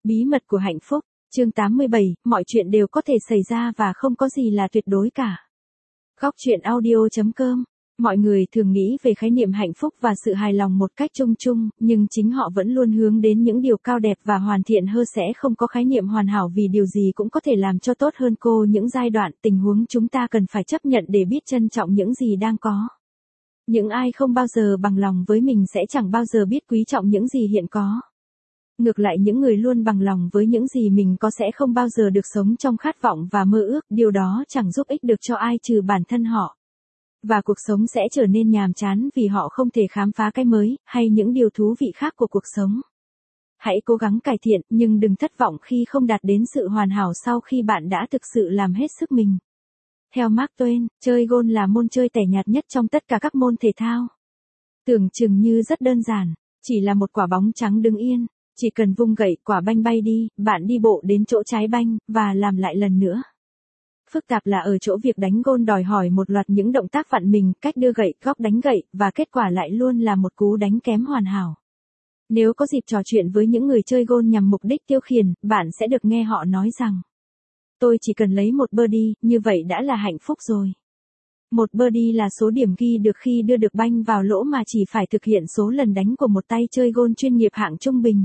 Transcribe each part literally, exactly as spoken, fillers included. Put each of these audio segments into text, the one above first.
Bí mật của hạnh phúc, chương tám mươi bảy, mọi chuyện đều có thể xảy ra và không có gì là tuyệt đối cả. Góc truyện audio chấm com. Mọi người thường nghĩ về khái niệm hạnh phúc và sự hài lòng một cách chung chung, nhưng chính họ vẫn luôn hướng đến những điều cao đẹp và hoàn thiện hơn, sẽ không có khái niệm hoàn hảo vì điều gì cũng có thể làm cho tốt hơn cô. Những giai đoạn, tình huống chúng ta cần phải chấp nhận để biết trân trọng những gì đang có. Những ai không bao giờ bằng lòng với mình sẽ chẳng bao giờ biết quý trọng những gì hiện có. Ngược lại, những người luôn bằng lòng với những gì mình có sẽ không bao giờ được sống trong khát vọng và mơ ước, điều đó chẳng giúp ích được cho ai trừ bản thân họ. Và cuộc sống sẽ trở nên nhàm chán vì họ không thể khám phá cái mới, hay những điều thú vị khác của cuộc sống. Hãy cố gắng cải thiện, nhưng đừng thất vọng khi không đạt đến sự hoàn hảo sau khi bạn đã thực sự làm hết sức mình. Theo Mark Twain, chơi golf là môn chơi tẻ nhạt nhất trong tất cả các môn thể thao. Tưởng chừng như rất đơn giản, chỉ là một quả bóng trắng đứng yên. Chỉ cần vung gậy, quả banh bay đi, bạn đi bộ đến chỗ trái banh, và làm lại lần nữa. Phức tạp là ở chỗ việc đánh gôn đòi hỏi một loạt những động tác vặn mình, cách đưa gậy, góc đánh gậy, và kết quả lại luôn là một cú đánh kém hoàn hảo. Nếu có dịp trò chuyện với những người chơi gôn nhằm mục đích tiêu khiển, bạn sẽ được nghe họ nói rằng: tôi chỉ cần lấy một birdie, như vậy đã là hạnh phúc rồi. Một birdie là số điểm ghi được khi đưa được banh vào lỗ mà chỉ phải thực hiện số lần đánh của một tay chơi gôn chuyên nghiệp hạng trung bình.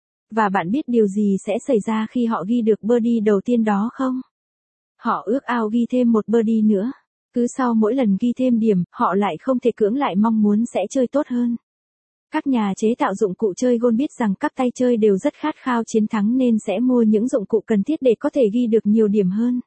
Và bạn biết điều gì sẽ xảy ra khi họ ghi được birdie đầu tiên đó không? Họ ước ao ghi thêm một birdie nữa. Cứ sau mỗi lần ghi thêm điểm, họ lại không thể cưỡng lại mong muốn sẽ chơi tốt hơn. Các nhà chế tạo dụng cụ chơi gôn biết rằng các tay chơi đều rất khát khao chiến thắng nên sẽ mua những dụng cụ cần thiết để có thể ghi được nhiều điểm hơn.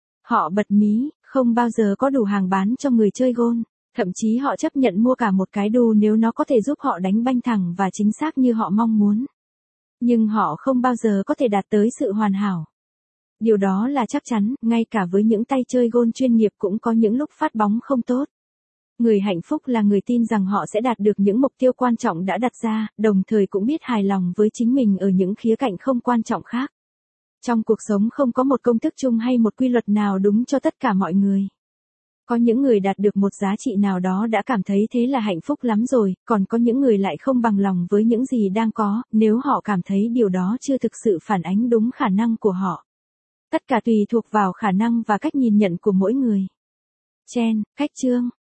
Họ bật mí, không bao giờ có đủ hàng bán cho người chơi gôn. Thậm chí họ chấp nhận mua cả một cái đu nếu nó có thể giúp họ đánh banh thẳng và chính xác như họ mong muốn. Nhưng họ không bao giờ có thể đạt tới sự hoàn hảo. Điều đó là chắc chắn, ngay cả với những tay chơi gôn chuyên nghiệp cũng có những lúc phát bóng không tốt. Người hạnh phúc là người tin rằng họ sẽ đạt được những mục tiêu quan trọng đã đặt ra, đồng thời cũng biết hài lòng với chính mình ở những khía cạnh không quan trọng khác. Trong cuộc sống không có một công thức chung hay một quy luật nào đúng cho tất cả mọi người. Có những người đạt được một giá trị nào đó đã cảm thấy thế là hạnh phúc lắm rồi, còn có những người lại không bằng lòng với những gì đang có, nếu họ cảm thấy điều đó chưa thực sự phản ánh đúng khả năng của họ. Tất cả tùy thuộc vào khả năng và cách nhìn nhận của mỗi người. Chen, cách chương.